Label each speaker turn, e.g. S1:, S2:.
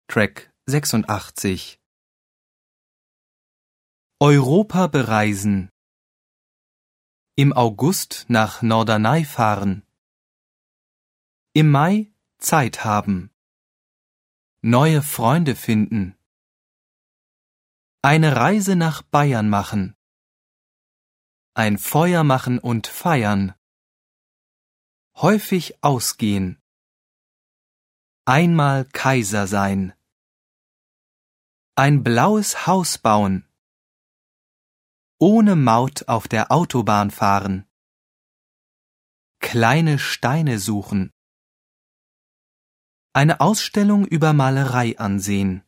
S1: Track 86. Europa bereisen. Im August nach Norderney fahren. Im Mai Zeit haben. Neue Freunde finden. Eine Reise nach Bayern machen. Ein Feuer machen und feiern. Häufig ausgehen. Einmal Kaiser sein. Ein blaues Haus bauen. Ohne Maut auf der Autobahn fahren. Kleine Steine suchen. Eine Ausstellung über Malerei ansehen.